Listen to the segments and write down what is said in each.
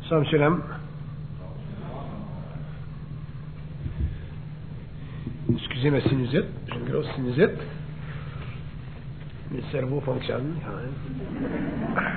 Ça, monsieur Lam. Excusez ma sinusite, j'ai une grosse sinusite. Mais le cerveau fonctionne quand même.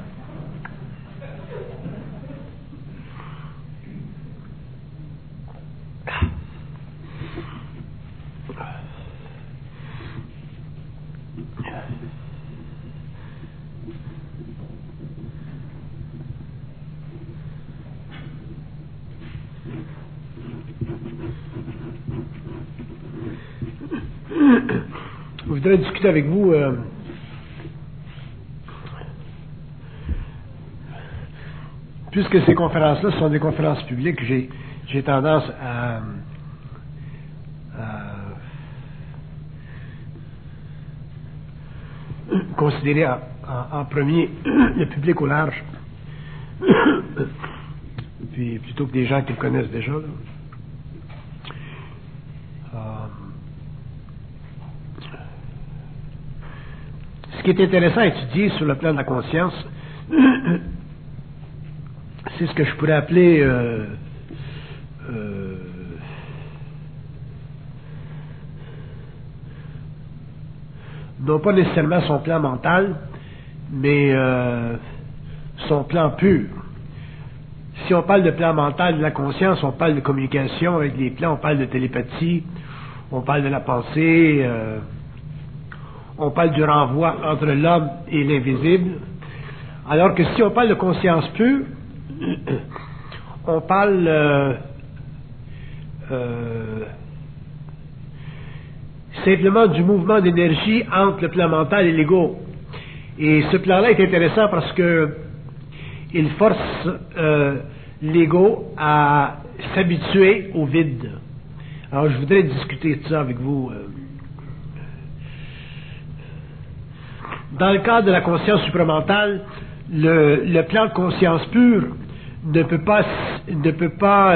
Je voudrais discuter avec vous puisque ces conférences-là sont des conférences publiques, j'ai tendance à considérer en premier le public au large, puis plutôt que des gens qui le connaissent déjà. Ce qui est intéressant à étudier sur le plan de la conscience, c'est ce que je pourrais appeler non pas nécessairement son plan mental, mais son plan pur. Si on parle de plan mental de la conscience, on parle de communication avec les plans, on parle de télépathie, on parle de la pensée, on parle du renvoi entre l'homme et l'invisible. Alors que si on parle de conscience pure, on parle simplement du mouvement d'énergie entre le plan mental et l'ego. Et ce plan-là est intéressant parce que il force l'ego à s'habituer au vide. Alors je voudrais discuter de ça avec vous. Dans le cadre de la conscience supramentale, le plan de conscience pure ne peut pas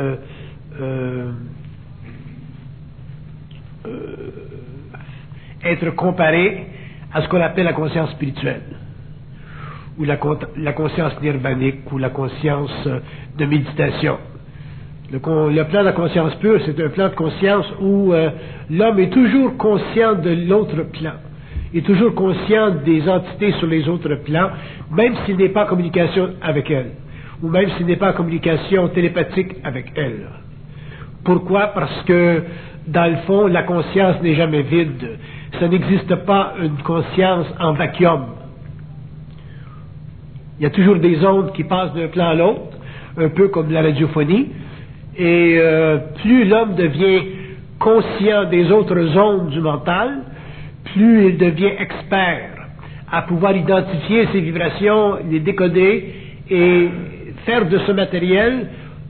être comparé à ce qu'on appelle la conscience spirituelle, ou la conscience nirvanique, ou la conscience de méditation. Le plan de la conscience pure, c'est un plan de conscience où l'homme est toujours conscient de l'autre plan, est toujours conscient des entités sur les autres plans, même s'il n'est pas en communication avec elles, ou même s'il n'est pas en communication télépathique avec elles. Pourquoi? Parce que, dans le fond, la conscience n'est jamais vide. Ça n'existe pas une conscience en vacuum. Il y a toujours des ondes qui passent d'un plan à l'autre, un peu comme la radiophonie, et plus l'homme devient conscient des autres ondes du mental, plus il devient expert à pouvoir identifier ces vibrations, les décoder et faire de ce matériel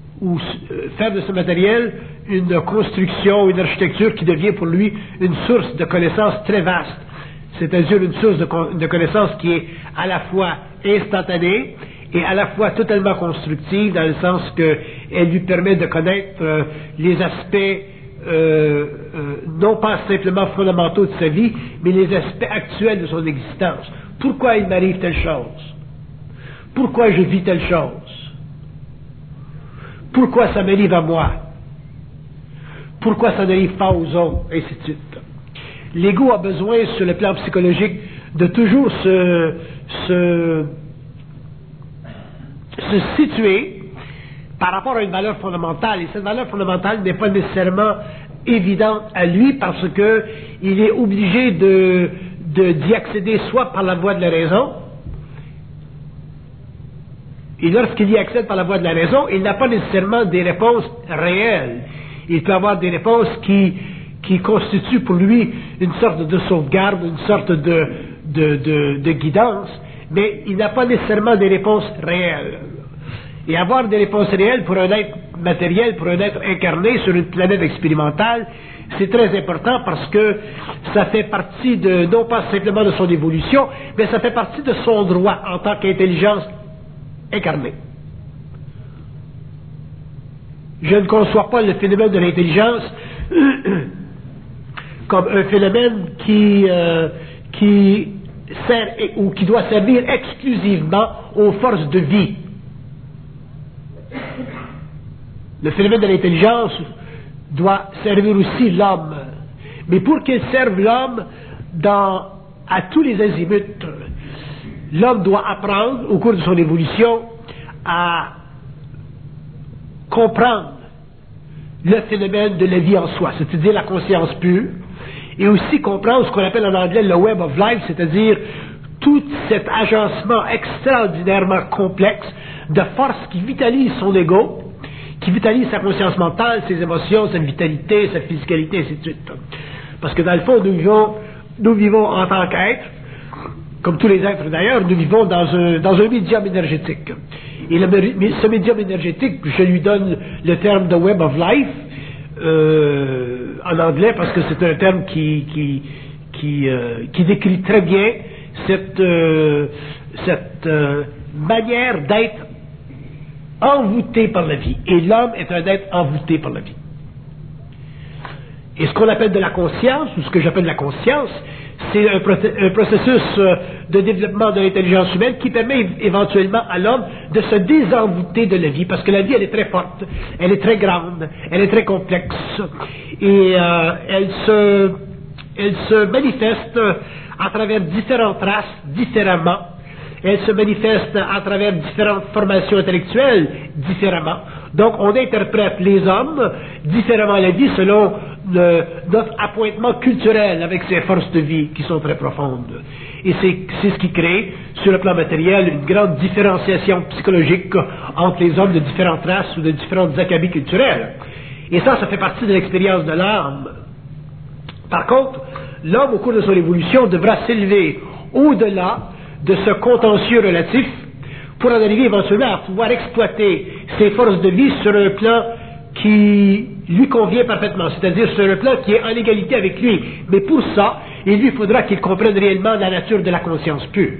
une construction, une architecture qui devient pour lui une source de connaissances très vaste, c'est-à-dire une source de connaissances qui est à la fois instantanée et à la fois totalement constructive, dans le sens qu'elle lui permet de connaître les aspects non pas simplement fondamentaux de sa vie, mais les aspects actuels de son existence. Pourquoi il m'arrive telle chose? Pourquoi je vis telle chose? Pourquoi ça m'arrive à moi? Pourquoi ça n'arrive pas aux autres? Et ainsi de suite. L'ego a besoin, sur le plan psychologique, de toujours se situer par rapport à une valeur fondamentale. Et cette valeur fondamentale n'est pas nécessairement évidente à lui parce que il est obligé d'y accéder soit par la voie de la raison, et lorsqu'il y accède par la voie de la raison, il n'a pas nécessairement des réponses réelles. Il peut avoir des réponses qui constituent pour lui une sorte de sauvegarde, une sorte de guidance, mais il n'a pas nécessairement des réponses réelles. Et avoir des réponses réelles pour un être matériel, pour un être incarné sur une planète expérimentale, c'est très important parce que ça fait partie non pas simplement de son évolution, mais ça fait partie de son droit en tant qu'intelligence incarnée. Je ne conçois pas le phénomène de l'intelligence comme un phénomène qui sert ou qui doit servir exclusivement aux forces de vie. Le phénomène de l'intelligence doit servir aussi l'homme. Mais pour qu'il serve l'homme à tous les azimuts, l'homme doit apprendre, au cours de son évolution, à comprendre le phénomène de la vie en soi, c'est-à-dire la conscience pure, et aussi comprendre ce qu'on appelle en anglais le web of life, c'est-à-dire tout cet agencement extraordinairement complexe de forces qui vitalisent son ego, qui vitalise sa conscience mentale, ses émotions, sa vitalité, sa physicalité, ainsi de suite. Parce que dans le fond, nous vivons en tant qu'êtres, comme tous les êtres d'ailleurs, nous vivons dans un médium énergétique. Et ce médium énergétique, je lui donne le terme de web of life, en anglais, parce que c'est un terme qui décrit très bien cette manière d'être envoûté par la vie. Et l'homme est un être envoûté par la vie. Et ce qu'on appelle de la conscience, ou ce que j'appelle la conscience, c'est un processus de développement de l'intelligence humaine qui permet éventuellement à l'homme de se désenvoûter de la vie, parce que la vie, elle est très forte, elle est très grande, elle est très complexe, et elle se manifeste à travers différentes races, différemment. Elle se manifeste à travers différentes formations intellectuelles, différemment. Donc, on interprète les hommes différemment la vie selon notre appointement culturel avec ces forces de vie qui sont très profondes. Et c'est ce qui crée, sur le plan matériel, une grande différenciation psychologique entre les hommes de différentes races ou de différentes acabits culturels. Et ça fait partie de l'expérience de l'âme. Par contre, l'homme, au cours de son évolution, devra s'élever au-delà de ce contentieux relatif pour en arriver éventuellement à pouvoir exploiter ses forces de vie sur un plan qui lui convient parfaitement, c'est-à-dire sur un plan qui est en égalité avec lui. Mais pour ça, il lui faudra qu'il comprenne réellement la nature de la conscience pure.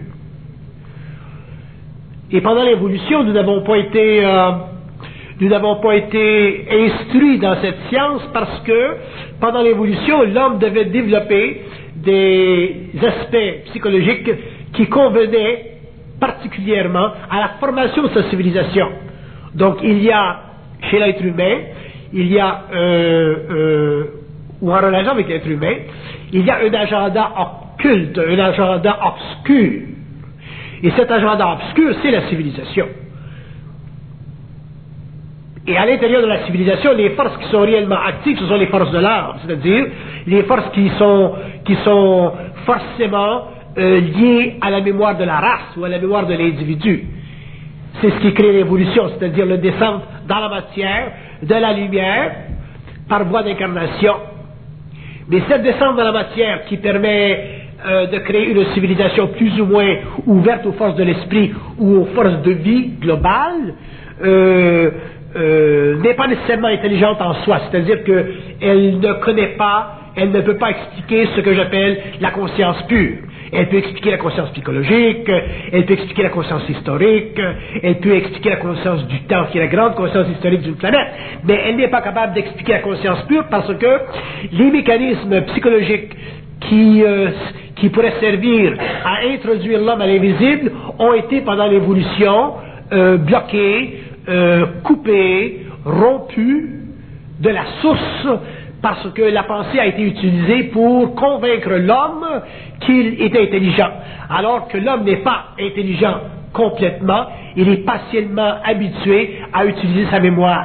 Et pendant l'évolution, nous n'avons pas été instruits dans cette science parce que pendant l'évolution, l'homme devait développer des aspects psychologiques qui convenaient particulièrement à la formation de sa civilisation. Donc il y a chez l'être humain, il y a ou en relation avec l'être humain, il y a un agenda occulte, un agenda obscur. Et cet agenda obscur, c'est la civilisation. Et à l'intérieur de la civilisation, les forces qui sont réellement actives, ce sont les forces de l'âme, c'est-à-dire les forces qui sont forcément liées à la mémoire de la race ou à la mémoire de l'individu. C'est ce qui crée l'évolution, c'est-à-dire le descente dans la matière de la lumière par voie d'incarnation. Mais cette descente dans la matière qui permet de créer une civilisation plus ou moins ouverte aux forces de l'esprit ou aux forces de vie globales, n'est pas nécessairement intelligente en soi, c'est-à-dire qu'elle ne connaît pas, elle ne peut pas expliquer ce que j'appelle la conscience pure. Elle peut expliquer la conscience psychologique, elle peut expliquer la conscience historique, elle peut expliquer la conscience du temps, qui est la grande conscience historique d'une planète, mais elle n'est pas capable d'expliquer la conscience pure parce que les mécanismes psychologiques qui pourraient servir à introduire l'homme à l'invisible ont été pendant l'évolution bloqués, coupés, rompus de la source parce que la pensée a été utilisée pour convaincre l'homme qu'il était intelligent. Alors que l'homme n'est pas intelligent complètement, il est partiellement habitué à utiliser sa mémoire.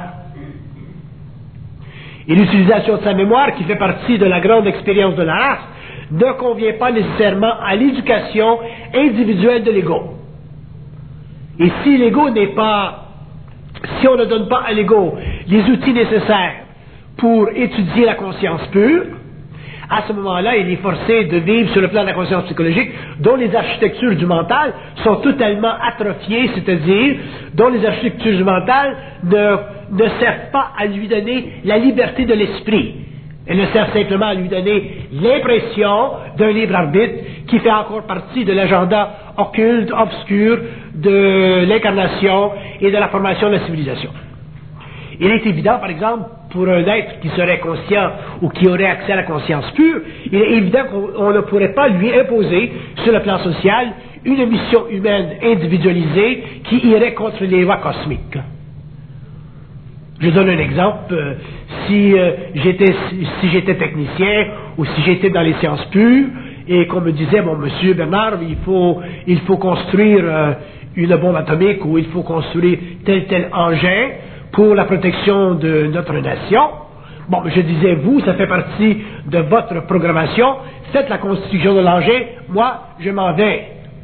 Et l'utilisation de sa mémoire, qui fait partie de la grande expérience de la race, ne convient pas nécessairement à l'éducation individuelle de l'ego. Et si l'ego n'est pas, si on ne donne pas à l'ego les outils nécessaires pour étudier la conscience pure, à ce moment-là, il est forcé de vivre sur le plan de la conscience psychologique, dont les architectures du mental sont totalement atrophiées, c'est-à-dire dont les architectures du mental ne servent pas à lui donner la liberté de l'esprit. Elles ne servent simplement à lui donner l'impression d'un libre arbitre qui fait encore partie de l'agenda occulte, obscur de l'incarnation et de la formation de la civilisation. Il est évident, par exemple, pour un être qui serait conscient ou qui aurait accès à la conscience pure, il est évident qu'on ne pourrait pas lui imposer, sur le plan social, une mission humaine individualisée qui irait contre les lois cosmiques. Je donne un exemple. Si j'étais technicien ou si j'étais dans les sciences pures et qu'on me disait, bon, monsieur Bernard, il faut construire une bombe atomique ou il faut construire tel engin pour la protection de notre nation. Bon, je disais, vous, ça fait partie de votre programmation, faites la construction de l'engin, moi, je m'en vais.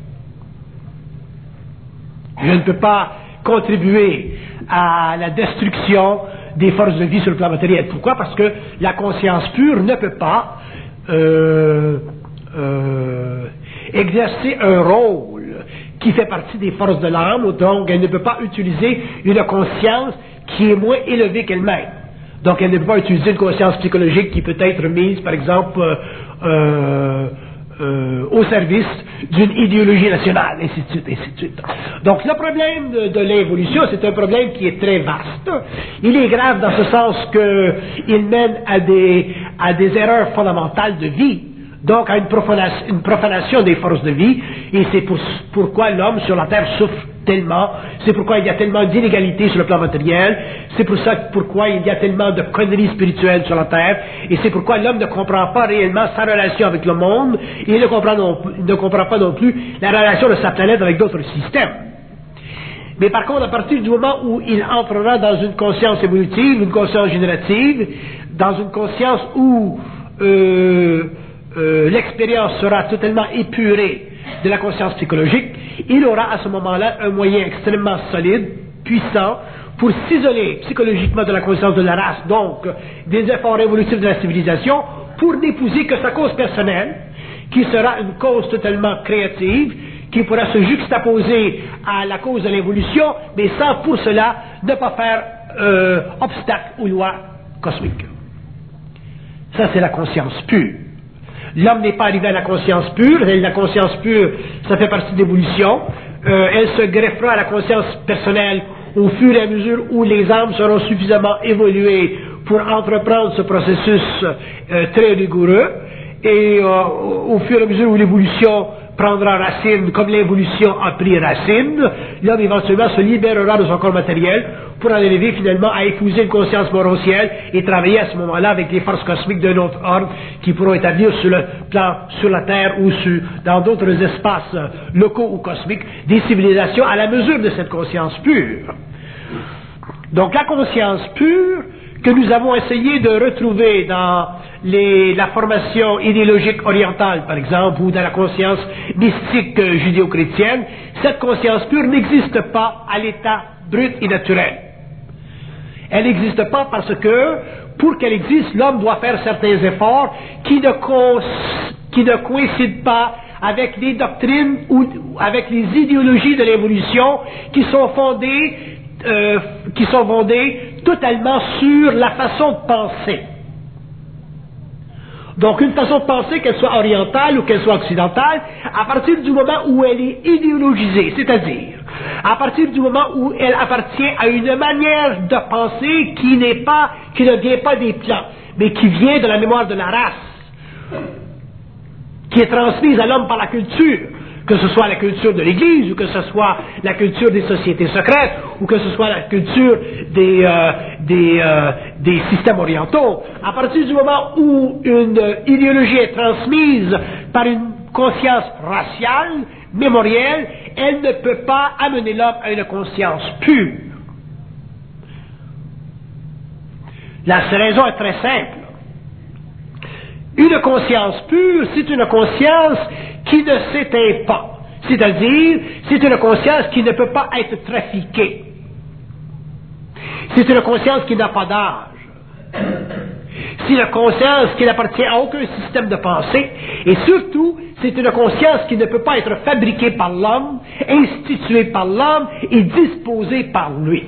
Je ne peux pas contribuer à la destruction des forces de vie sur le plan matériel. Pourquoi? Parce que la conscience pure ne peut pas exercer un rôle qui fait partie des forces de l'âme, donc elle ne peut pas utiliser une conscience qui est moins élevée qu'elle-même. Donc elle ne peut pas utiliser une conscience psychologique qui peut être mise, par exemple, au service d'une idéologie nationale, ainsi de suite, ainsi de suite. Donc le problème de l'évolution, c'est un problème qui est très vaste. Il est grave dans ce sens qu'il mène à des erreurs fondamentales de vie, donc à une profanation des forces de vie, et c'est pourquoi l'homme sur la terre souffre tellement, c'est pourquoi il y a tellement d'inégalités sur le plan matériel, c'est pourquoi il y a tellement de conneries spirituelles sur la terre, et c'est pourquoi l'homme ne comprend pas réellement sa relation avec le monde, et il ne comprend pas non plus la relation de sa planète avec d'autres systèmes. Mais par contre, à partir du moment où il entrera dans une conscience évolutive, une conscience générative, dans une conscience où l'expérience sera totalement épurée de la conscience psychologique, il aura à ce moment-là un moyen extrêmement solide, puissant, pour s'isoler psychologiquement de la conscience de la race, donc des efforts évolutifs de la civilisation, pour n'épouser que sa cause personnelle, qui sera une cause totalement créative, qui pourra se juxtaposer à la cause de l'évolution, mais sans pour cela ne pas faire obstacle aux lois cosmiques. Ça, c'est la conscience pure. L'homme n'est pas arrivé à la conscience pure. La conscience pure, ça fait partie de l'évolution. Elle se greffera à la conscience personnelle au fur et à mesure où les âmes seront suffisamment évoluées pour entreprendre ce processus très rigoureux. Et au fur et à mesure où l'évolution prendra racine, comme l'évolution a pris racine, l'homme éventuellement se libérera de son corps matériel pour en arriver finalement à épouser une conscience morontielle et travailler à ce moment-là avec les forces cosmiques d'un autre ordre qui pourront établir sur le plan, sur la Terre ou dans d'autres espaces locaux ou cosmiques, des civilisations à la mesure de cette conscience pure. Donc la conscience pure que nous avons essayé de retrouver dans la formation idéologique orientale, par exemple, ou dans la conscience mystique judéo-chrétienne, cette conscience pure n'existe pas à l'état brut et naturel. Elle n'existe pas parce que, pour qu'elle existe, l'homme doit faire certains efforts qui ne coïncident pas avec les doctrines ou avec les idéologies de l'évolution qui sont fondées totalement sur la façon de penser. Donc une façon de penser, qu'elle soit orientale ou qu'elle soit occidentale, à partir du moment où elle est idéologisée, c'est-à-dire à partir du moment où elle appartient à une manière de penser qui ne vient pas des plans, mais qui vient de la mémoire de la race, qui est transmise à l'homme par la culture, que ce soit la culture de l'Église, ou que ce soit la culture des sociétés secrètes, ou que ce soit la culture des systèmes orientaux. À partir du moment où une idéologie est transmise par une conscience raciale, mémorielle, elle ne peut pas amener l'homme à une conscience pure. La raison est très simple. Une conscience pure, c'est une conscience qui ne s'éteint pas. C'est-à-dire, c'est une conscience qui ne peut pas être trafiquée. C'est une conscience qui n'a pas d'âge. C'est une conscience qui n'appartient à aucun système de pensée. Et surtout, c'est une conscience qui ne peut pas être fabriquée par l'homme, instituée par l'homme et disposée par lui.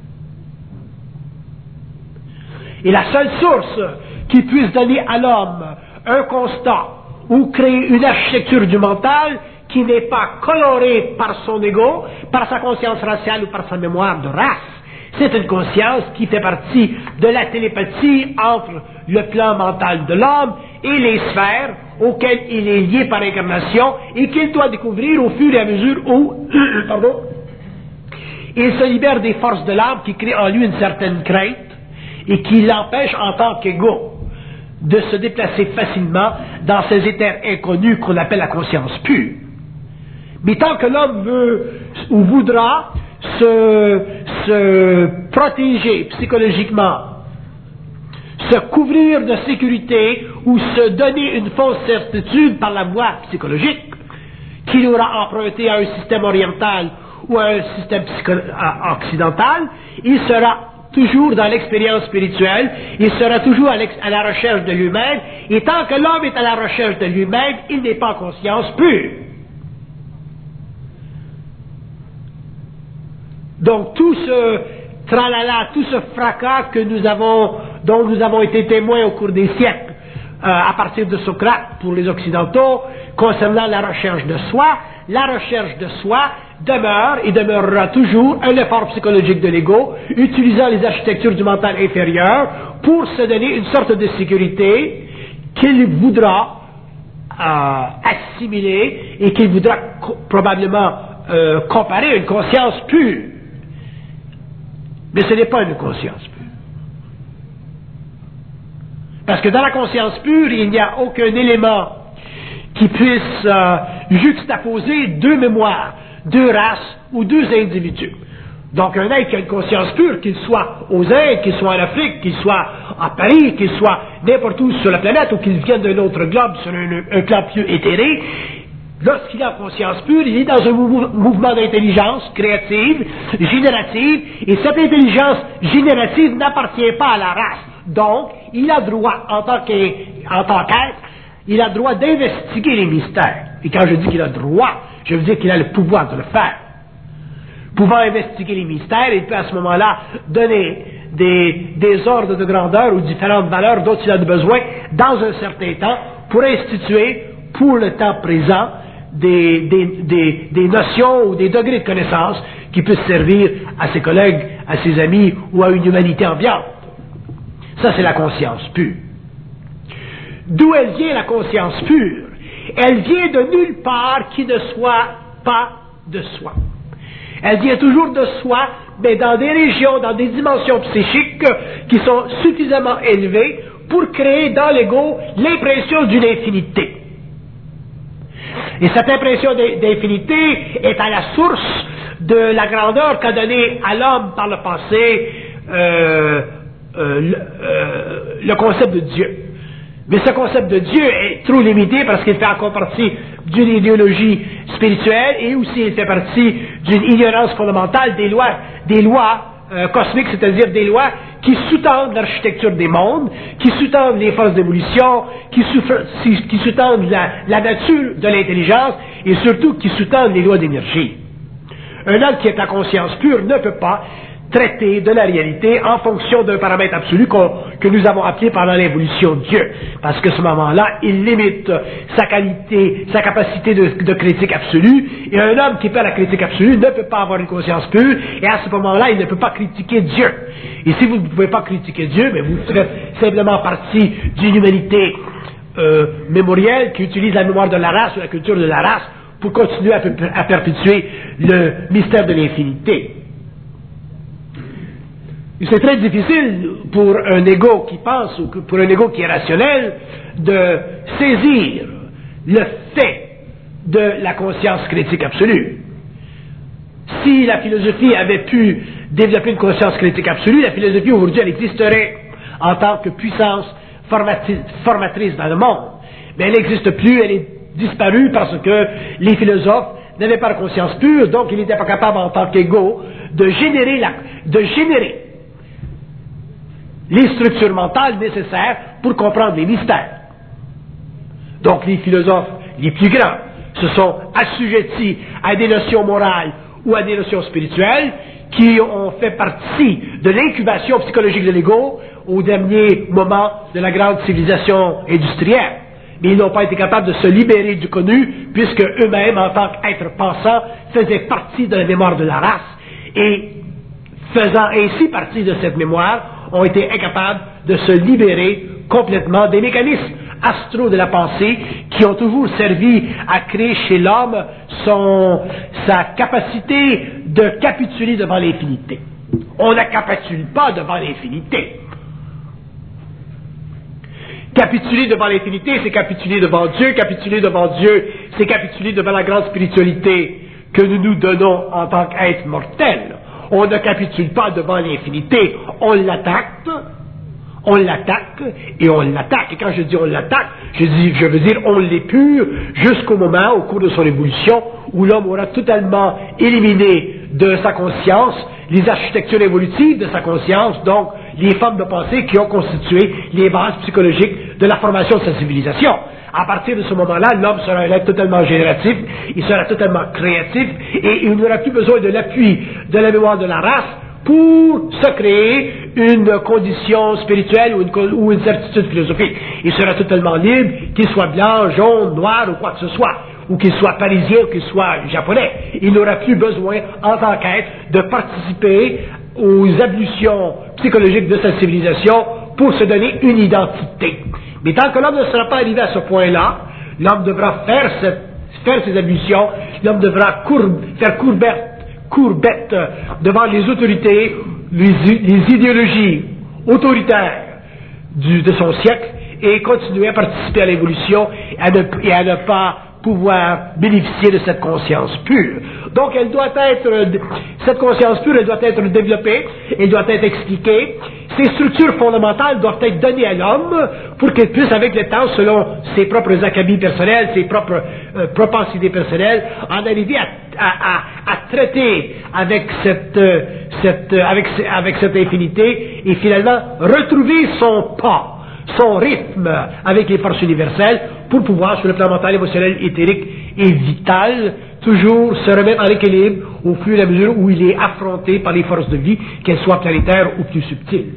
Et la seule source qui puisse donner à l'homme un constat ou créer une architecture du mental qui n'est pas colorée par son ego, par sa conscience raciale ou par sa mémoire de race. C'est une conscience qui fait partie de la télépathie entre le plan mental de l'homme et les sphères auxquelles il est lié par incarnation et qu'il doit découvrir au fur et à mesure où il se libère des forces de l'âme qui créent en lui une certaine crainte et qui l'empêchent en tant qu'ego de se déplacer facilement dans ces éthers inconnus qu'on appelle la conscience pure. Mais tant que l'homme veut ou voudra se protéger psychologiquement, se couvrir de sécurité ou se donner une fausse certitude par la voie psychologique qu'il aura emprunté à un système oriental ou à un système occidental, il sera toujours dans l'expérience spirituelle, il sera toujours à la recherche de lui-même, et tant que l'homme est à la recherche de lui-même, il n'est pas en conscience pure. Donc tout ce tralala, tout ce fracas dont nous avons été témoins au cours des siècles, à partir de Socrate pour les Occidentaux, concernant la recherche de soi demeure et demeurera toujours un effort psychologique de l'ego, utilisant les architectures du mental inférieur pour se donner une sorte de sécurité qu'il voudra assimiler et qu'il voudra probablement comparer à une conscience pure. Mais ce n'est pas une conscience pure. Parce que dans la conscience pure, il n'y a aucun élément qui puisse juxtaposer deux mémoires, deux races ou deux individus. Donc un être qui a une conscience pure, qu'il soit aux Indes, qu'il soit en Afrique, qu'il soit à Paris, qu'il soit n'importe où sur la planète ou qu'il vienne d'un autre globe sur un globe plus éthéré, lorsqu'il a conscience pure, il est dans un mouvement d'intelligence créative, générative, et cette intelligence générative n'appartient pas à la race. Donc, il a droit, en tant qu'être, il a droit d'investiguer les mystères. Et quand je dis qu'il a droit, je veux dire qu'il a le pouvoir de le faire. Pouvant investiguer les mystères, il peut à ce moment-là donner des ordres de grandeur ou différentes valeurs dont il a besoin dans un certain temps pour instituer, pour le temps présent, des notions ou des degrés de connaissance qui puissent servir à ses collègues, à ses amis ou à une humanité ambiante. Ça, c'est la conscience pure. D'où elle vient, la conscience pure? Elle vient de nulle part qui ne soit pas de soi. Elle vient toujours de soi, mais dans des régions, dans des dimensions psychiques qui sont suffisamment élevées pour créer dans l'ego l'impression d'une infinité. Et cette impression d'infinité est à la source de la grandeur qu'a donnée à l'homme par le passé le concept de Dieu. Mais ce concept de Dieu est trop limité parce qu'il fait encore partie d'une idéologie spirituelle et aussi il fait partie d'une ignorance fondamentale des lois cosmiques, c'est-à-dire des lois qui sous-tendent l'architecture des mondes, qui sous-tendent les forces d'évolution, qui sous-tendent la nature de l'intelligence et surtout qui sous-tendent les lois d'énergie. Un homme qui est à conscience pure ne peut pas traiter de la réalité en fonction d'un paramètre absolu que nous avons appelé pendant l'évolution de Dieu. Parce que à ce moment-là, il limite sa qualité, sa capacité de critique absolue, et un homme qui perd la critique absolue ne peut pas avoir une conscience pure, et à ce moment-là, il ne peut pas critiquer Dieu. Et si vous ne pouvez pas critiquer Dieu, mais vous faites simplement partie d'une humanité mémorielle qui utilise la mémoire de la race ou la culture de la race pour continuer à perpétuer le mystère de l'infinité. C'est très difficile pour un ego qui pense ou pour un ego qui est rationnel de saisir le fait de la conscience critique absolue. Si la philosophie avait pu développer une conscience critique absolue, la philosophie aujourd'hui elle existerait en tant que puissance formatrice dans le monde. Mais elle n'existe plus, elle est disparue parce que les philosophes n'avaient pas de conscience pure, donc ils n'étaient pas capables en tant qu'ego de générer les structures mentales nécessaires pour comprendre les mystères. Donc les philosophes les plus grands se sont assujettis à des notions morales ou à des notions spirituelles qui ont fait partie de l'incubation psychologique de l'ego au dernier moment de la grande civilisation industrielle. Mais ils n'ont pas été capables de se libérer du connu puisque eux-mêmes, en tant qu'êtres pensants, faisaient partie de la mémoire de la race et faisant ainsi partie de cette mémoire, ont été incapables de se libérer complètement des mécanismes astraux de la pensée qui ont toujours servi à créer chez l'homme sa capacité de capituler devant l'infinité. On ne capitule pas devant l'infinité. Capituler devant l'infinité, c'est capituler devant Dieu. Capituler devant Dieu, c'est capituler devant la grande spiritualité que nous nous donnons en tant qu'être mortel. On ne capitule pas devant l'infinité. On l'attaque et on l'attaque. Et quand je dis on l'attaque, je veux dire on l'épure jusqu'au moment, au cours de son évolution, où l'homme aura totalement éliminé de sa conscience les architectures évolutives de sa conscience, donc les formes de pensée qui ont constitué les bases psychologiques de la formation de sa civilisation. À partir de ce moment-là, l'homme sera un être totalement génératif, il sera totalement créatif, et il n'aura plus besoin de l'appui de la mémoire de la race pour se créer une condition spirituelle ou une certitude philosophique. Il sera totalement libre, qu'il soit blanc, jaune, noir ou quoi que ce soit, ou qu'il soit parisien ou qu'il soit japonais. Il n'aura plus besoin, en tant qu'être, de participer aux ablutions psychologiques de sa civilisation pour se donner une identité. Mais tant que l'homme ne sera pas arrivé à ce point-là, l'homme devra faire ses ablutions, l'homme devra faire courbette devant les autorités, les idéologies autoritaires de son siècle et continuer à participer à l'évolution et à ne pas pouvoir bénéficier de cette conscience pure. Donc cette conscience pure, elle doit être développée, elle doit être expliquée. Ces structures fondamentales doivent être données à l'homme pour qu'il puisse, avec le temps, selon ses propres acabits personnels, ses propres propensités personnelles, en arriver à traiter avec cette infinité et finalement retrouver son pas, son rythme avec les forces universelles pour pouvoir, sur le plan mental, émotionnel, éthérique et vital, toujours se remettre en équilibre au fur et à mesure où il est affronté par les forces de vie, qu'elles soient planétaires ou plus subtiles.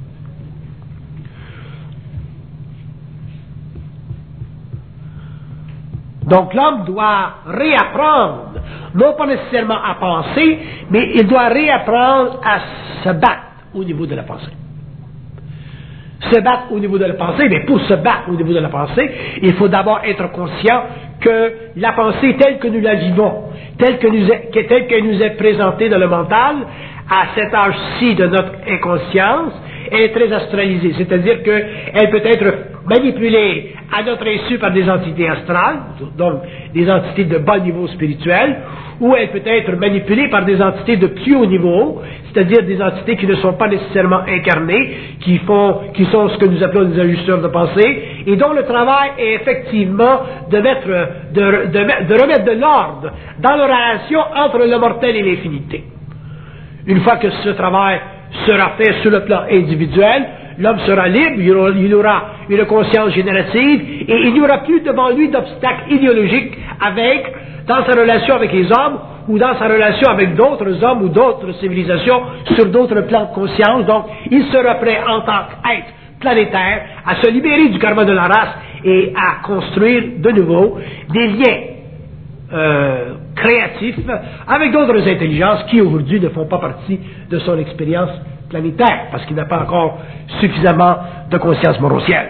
Donc l'homme doit réapprendre, non pas nécessairement à penser, mais il doit réapprendre à se battre au niveau de la pensée. Se battre au niveau de la pensée, mais pour se battre au niveau de la pensée, il faut d'abord être conscient que la pensée telle que nous la vivons, telle qu'elle nous est présentée dans le mental, à cet âge-ci de notre inconscience, elle est très astralisée, c'est-à-dire qu'elle peut être manipulée à notre insu par des entités astrales, donc des entités de bas niveau spirituel, ou elle peut être manipulée par des entités de plus haut niveau, c'est-à-dire des entités qui ne sont pas nécessairement incarnées, qui sont ce que nous appelons des ajusteurs de pensée, et dont le travail est effectivement de remettre de l'ordre dans la relation entre le mortel et l'infinité. Une fois que ce travail sera fait sur le plan individuel, l'homme sera libre, il aura une conscience générative, et il n'y aura plus devant lui d'obstacles idéologiques dans sa relation avec les hommes, ou dans sa relation avec d'autres hommes ou d'autres civilisations sur d'autres plans de conscience. Donc, il sera prêt en tant qu'être planétaire à se libérer du karma de la race et à construire de nouveau des liens créatifs avec d'autres intelligences qui aujourd'hui ne font pas partie de son expérience planétaire, parce qu'il n'a pas encore suffisamment de conscience morocielle.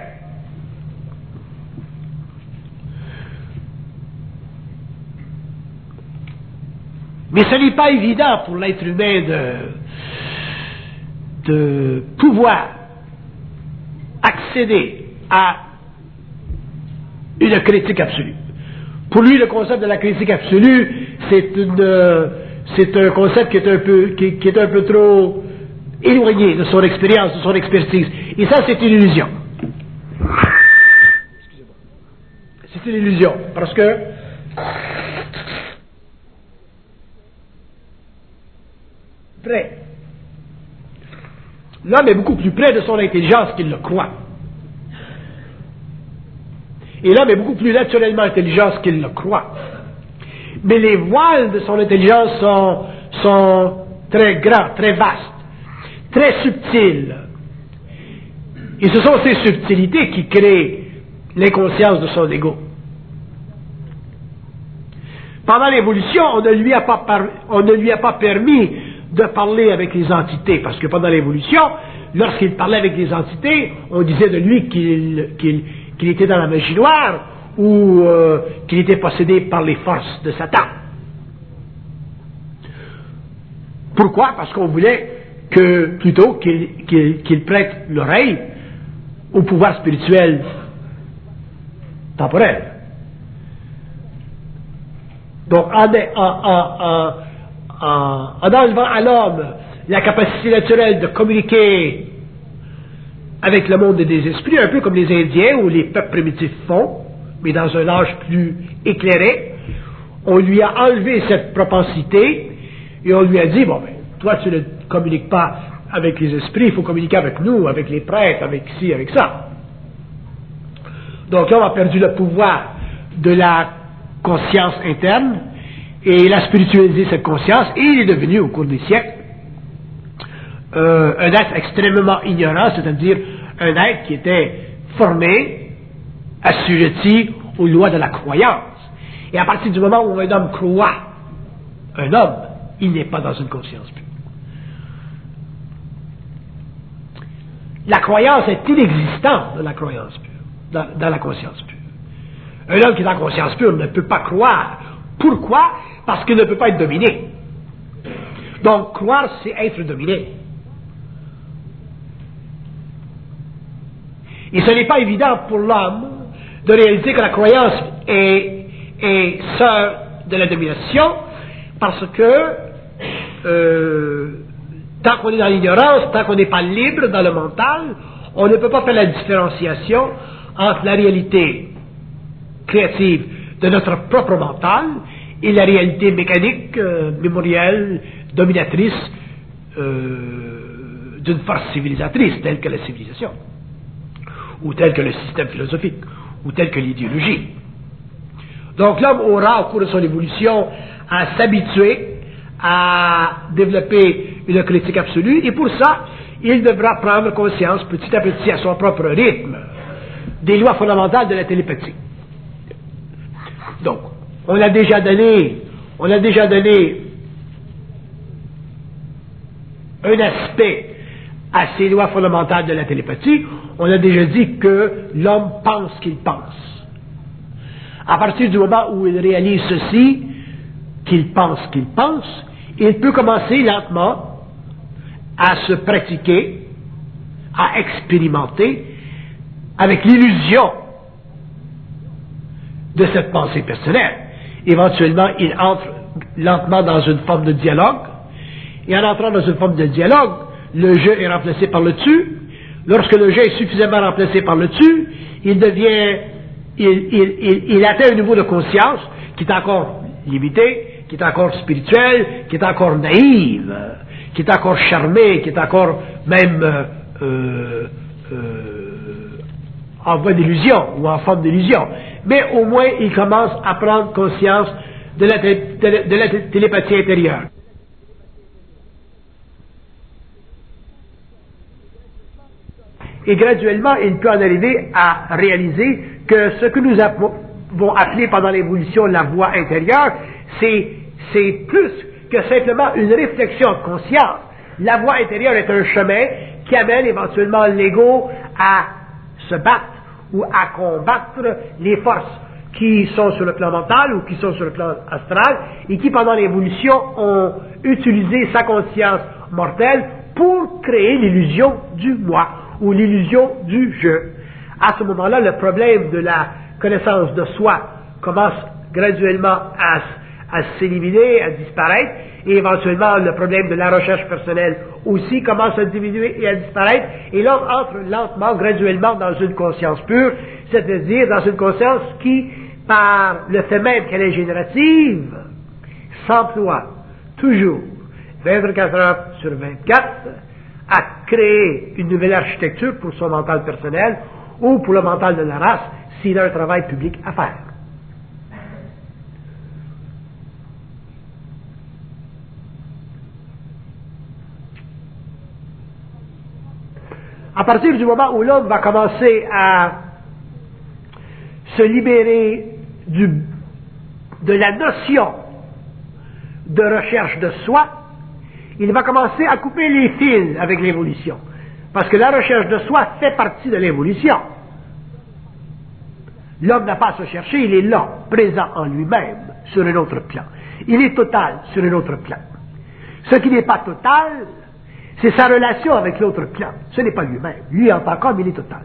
Mais ce n'est pas évident pour l'être humain de pouvoir accéder à une critique absolue. Pour lui, le concept de la critique absolue, c'est un concept qui est un peu trop éloigné de son expérience, de son expertise. Et ça, c'est une illusion. Excusez-moi. C'est une illusion, parce que l'homme est beaucoup plus près de son intelligence qu'il le croit. Et l'homme est beaucoup plus naturellement intelligent qu'il le croit. Mais les voiles de son intelligence sont très grands, très vastes, très subtiles. Et ce sont ces subtilités qui créent l'inconscience de son ego. Pendant l'évolution, on ne lui a pas permis de parler avec les entités, parce que pendant l'évolution, lorsqu'il parlait avec les entités, on disait de lui qu'il était dans la magie noire, ou qu'il était possédé par les forces de Satan. Pourquoi? Parce qu'on voulait que, plutôt qu'il prête l'oreille au pouvoir spirituel temporel. Donc, en enlevant à l'homme la capacité naturelle de communiquer avec le monde des esprits, un peu comme les Indiens ou les peuples primitifs font, mais dans un âge plus éclairé, on lui a enlevé cette propensité et on lui a dit, bon, ben, toi, tu ne communiques pas avec les esprits, il faut communiquer avec nous, avec les prêtres, avec ci, avec ça. Donc là, on a perdu le pouvoir de la conscience interne et il a spiritualisé cette conscience et il est devenu, au cours des siècles, un être extrêmement ignorant, c'est-à-dire un être qui était formé, assujetti aux lois de la croyance. Et à partir du moment où un homme croit, un homme, il n'est pas dans une conscience pure. La croyance est inexistante dans la croyance pure, dans la conscience pure. Un homme qui est en conscience pure ne peut pas croire. Pourquoi? Parce qu'il ne peut pas être dominé. Donc, croire, c'est être dominé. Et ce n'est pas évident pour l'homme de réaliser que la croyance est sœur de la domination, parce que tant qu'on est dans l'ignorance, tant qu'on n'est pas libre dans le mental, on ne peut pas faire la différenciation entre la réalité créative de notre propre mental et la réalité mécanique, mémorielle, dominatrice d'une force civilisatrice, telle que la civilisation, ou telle que le système philosophique, ou telle que l'idéologie. Donc l'homme aura, au cours de son évolution, à s'habituer à développer une critique absolue, et pour ça, il devra prendre conscience petit à petit, à son propre rythme, des lois fondamentales de la télépathie. Donc, on a déjà donné un aspect à ces lois fondamentales de la télépathie. On a déjà dit que l'homme pense qu'il pense. À partir du moment où il réalise ceci, qu'il pense, il peut commencer lentement à se pratiquer, à expérimenter avec l'illusion de cette pensée personnelle. Éventuellement, il entre lentement dans une forme de dialogue, et en entrant dans une forme de dialogue, le je est remplacé par le tu. Lorsque le je est suffisamment remplacé par le tu, il atteint un niveau de conscience qui est encore limité, qui est encore spirituel, qui est encore naïve, qui est encore charmé, qui est encore même en voie d'illusion ou en forme d'illusion. Mais au moins, il commence à prendre conscience de la télépathie intérieure. Et graduellement, il peut en arriver à réaliser que ce que nous avons appelé pendant l'évolution la voie intérieure, c'est plus que simplement une réflexion de conscience. La voie intérieure est un chemin qui amène éventuellement l'ego à se battre ou à combattre les forces qui sont sur le plan mental ou qui sont sur le plan astral et qui pendant l'évolution ont utilisé sa conscience mortelle pour créer l'illusion du moi ou l'illusion du je. À ce moment-là, le problème de la connaissance de soi commence graduellement à s'éliminer, à disparaître, et éventuellement le problème de la recherche personnelle aussi commence à diminuer et à disparaître, et l'homme entre lentement, graduellement dans une conscience pure, c'est-à-dire dans une conscience qui, par le fait même qu'elle est générative, s'emploie toujours 24 heures sur 24 à créer une nouvelle architecture pour son mental personnel ou pour le mental de la race s'il a un travail public à faire. À partir du moment où l'homme va commencer à se libérer de la notion de recherche de soi, il va commencer à couper les fils avec l'évolution. Parce que la recherche de soi fait partie de l'évolution. L'homme n'a pas à se chercher, il est là, présent en lui-même, sur un autre plan. Il est total sur un autre plan. Ce qui n'est pas total, c'est sa relation avec l'autre plan. Ce n'est pas lui-même. Lui, en tant qu'homme, il est total.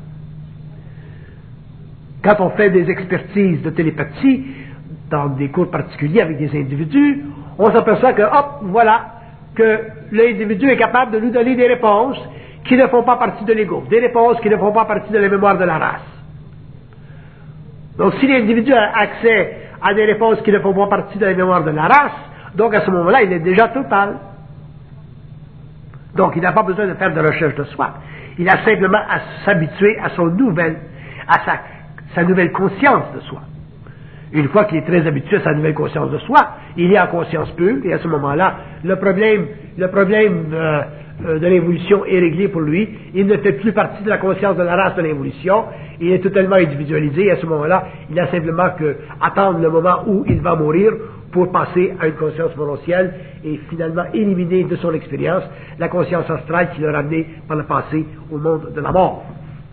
Quand on fait des expertises de télépathie, dans des cours particuliers avec des individus, on s'aperçoit que, hop, voilà, que l'individu est capable de nous donner des réponses qui ne font pas partie de l'ego, des réponses qui ne font pas partie de la mémoire de la race. Donc, si l'individu a accès à des réponses qui ne font pas partie de la mémoire de la race, donc à ce moment-là, il est déjà total. Donc, il n'a pas besoin de faire de recherche de soi. Il a simplement à s'habituer à sa nouvelle conscience de soi. Une fois qu'il est très habitué à sa nouvelle conscience de soi, il est en conscience pure, et à ce moment-là, le problème de l'évolution est réglé pour lui. Il ne fait plus partie de la conscience de la race de l'évolution. Il est totalement individualisé, et à ce moment-là, il a simplement qu'à attendre le moment où il va mourir pour passer à une conscience monocielle et finalement éliminer de son expérience la conscience astrale qui l'a ramené par le passé au monde de la mort.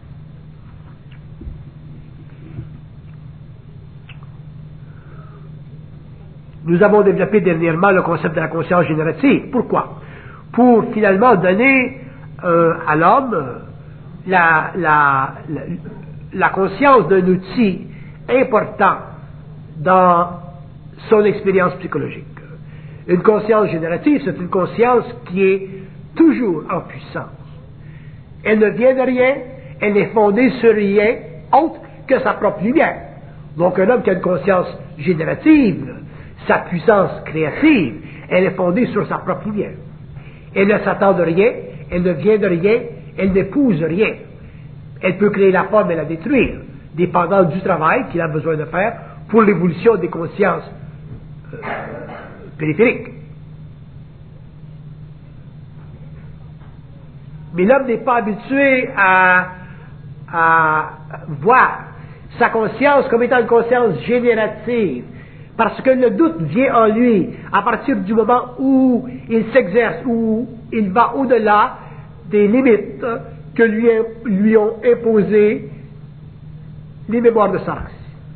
Nous avons développé dernièrement le concept de la conscience générative. Pourquoi? Pour finalement donner à l'homme la conscience d'un outil important dans son expérience psychologique. Une conscience générative, c'est une conscience qui est toujours en puissance. Elle ne vient de rien, elle n'est fondée sur rien autre que sa propre lumière. Donc un homme qui a une conscience générative, sa puissance créative, elle est fondée sur sa propre lumière. Elle ne s'attend de rien, elle ne vient de rien, elle n'épouse rien. Elle peut créer la forme et la détruire, dépendant du travail qu'il a besoin de faire pour l'évolution des consciences périphériques. Mais l'homme n'est pas habitué à voir sa conscience comme étant une conscience générative, parce que le doute vient en lui à partir du moment où il s'exerce, où il va au-delà des limites que lui ont imposées les mémoires de sa race.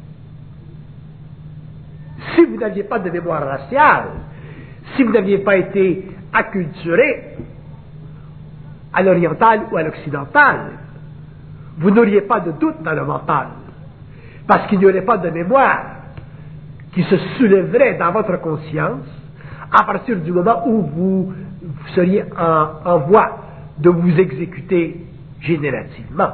Si vous n'aviez pas de mémoire raciale, si vous n'aviez pas été acculturé à l'oriental ou à l'occidental, vous n'auriez pas de doute dans le mental, parce qu'il n'y aurait pas de mémoire qui se soulèverait dans votre conscience à partir du moment où vous seriez en voie de vous exécuter générativement.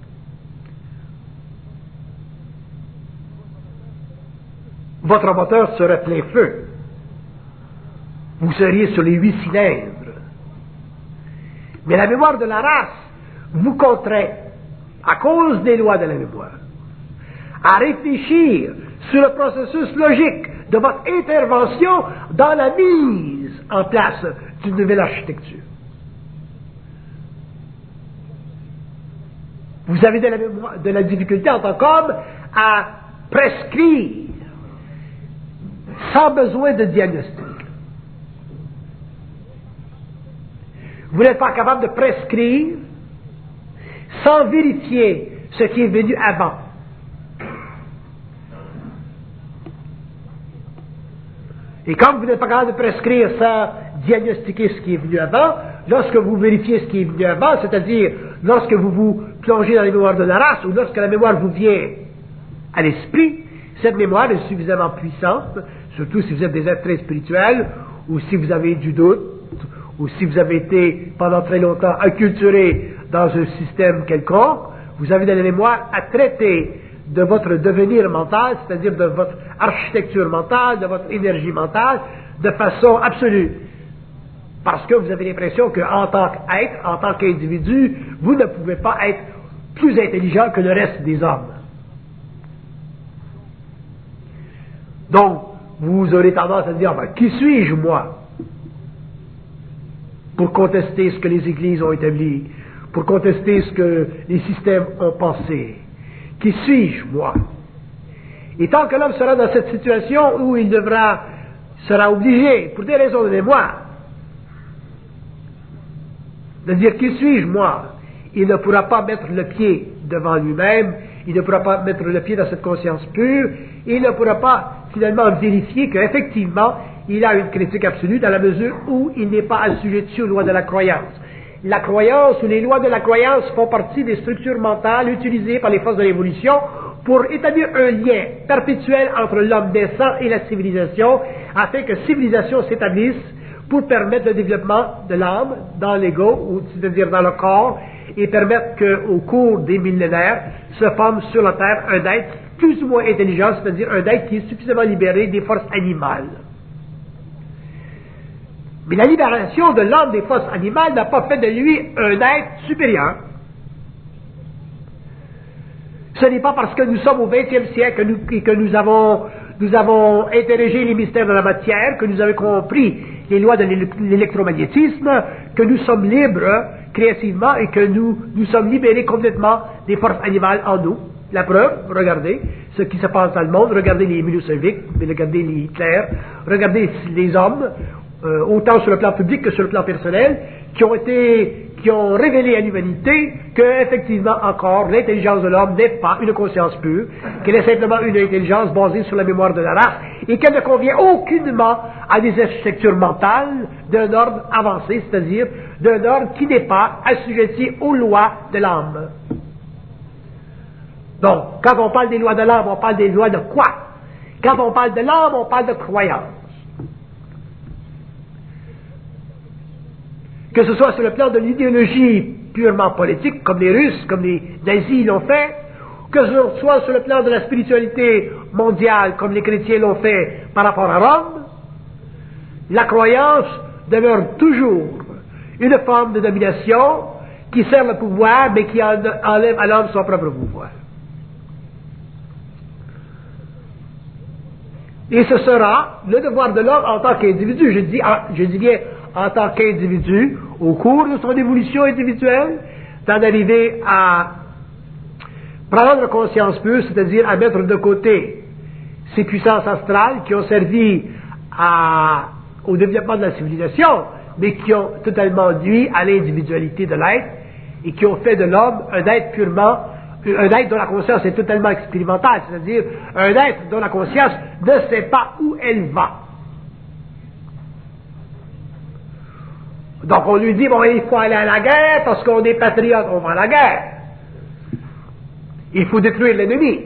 Votre moteur serait plein feu. Vous seriez sur les 8 cylindres. Mais la mémoire de la race vous contraint, à cause des lois de la mémoire, à réfléchir sur le processus logique de votre intervention dans la mise en place d'une nouvelle architecture. Vous avez de la difficulté en tant qu'homme à prescrire sans besoin de diagnostic. Vous n'êtes pas capable de prescrire sans vérifier ce qui est venu avant. Et comme vous n'êtes pas capable de prescrire sans diagnostiquer ce qui est venu avant, lorsque vous vérifiez ce qui est venu avant, c'est-à-dire lorsque vous vous plongez dans les mémoires de la race ou lorsque la mémoire vous vient à l'esprit, cette mémoire est suffisamment puissante, surtout si vous êtes des êtres très spirituels ou si vous avez du doute ou si vous avez été pendant très longtemps acculturé dans un système quelconque, vous avez de la mémoire à traiter de votre devenir mental, c'est-à-dire de votre architecture mentale, de votre énergie mentale, de façon absolue. Parce que vous avez l'impression qu'en tant qu'être, en tant qu'individu, vous ne pouvez pas être plus intelligent que le reste des hommes. Donc, vous aurez tendance à dire, qui suis-je, moi, pour contester ce que les églises ont établi, pour contester ce que les systèmes ont pensé. Qui suis-je, moi? Et tant que l'homme sera dans cette situation où il sera obligé, pour des raisons de mémoire, de dire qui suis-je, moi, il ne pourra pas mettre le pied devant lui-même, il ne pourra pas mettre le pied dans cette conscience pure, il ne pourra pas finalement vérifier qu'effectivement, il a une critique absolue dans la mesure où il n'est pas assujetti aux lois de la croyance. La croyance ou les lois de la croyance font partie des structures mentales utilisées par les forces de l'évolution pour établir un lien perpétuel entre l'homme naissant et la civilisation, afin que civilisation s'établisse pour permettre le développement de l'âme dans l'ego, c'est-à-dire dans le corps, et permettre qu'au cours des millénaires se forme sur la Terre un être plus ou moins intelligent, c'est-à-dire un être qui est suffisamment libéré des forces animales. Mais la libération de l'homme des forces animales n'a pas fait de lui un être supérieur. Ce n'est pas parce que nous sommes au XXe siècle et que nous avons interrogé les mystères de la matière, que nous avons compris les lois de l'électromagnétisme, que nous sommes libres créativement et que nous sommes libérés complètement des forces animales en nous. La preuve, regardez ce qui se passe dans le monde, regardez les Milosevic, regardez les Hitler, regardez les hommes, autant sur le plan public que sur le plan personnel, qui ont révélé à l'humanité que, effectivement, encore, l'intelligence de l'homme n'est pas une conscience pure, qu'elle est simplement une intelligence basée sur la mémoire de la race, et qu'elle ne convient aucunement à des architectures mentales d'un ordre avancé, c'est-à-dire d'un ordre qui n'est pas assujetti aux lois de l'âme. Donc, quand on parle des lois de l'âme, on parle des lois de quoi? Quand on parle de l'âme, on parle de croyance. Que ce soit sur le plan de l'idéologie purement politique, comme les Russes, comme les nazis l'ont fait, que ce soit sur le plan de la spiritualité mondiale, comme les chrétiens l'ont fait par rapport à Rome, la croyance demeure toujours une forme de domination qui sert le pouvoir, mais qui enlève à l'homme son propre pouvoir. Et ce sera le devoir de l'homme en tant qu'individu, je dis bien en tant qu'individu, au cours de son évolution individuelle, d'en arriver à prendre conscience pure, c'est-à-dire à mettre de côté ces puissances astrales qui ont servi au développement de la civilisation, mais qui ont totalement nuit à l'individualité de l'être et qui ont fait de l'homme un être dont la conscience est totalement expérimentale, c'est-à-dire un être dont la conscience ne sait pas où elle va. Donc on lui dit, bon, il faut aller à la guerre parce qu'on est patriote, on va à la guerre. Il faut détruire l'ennemi.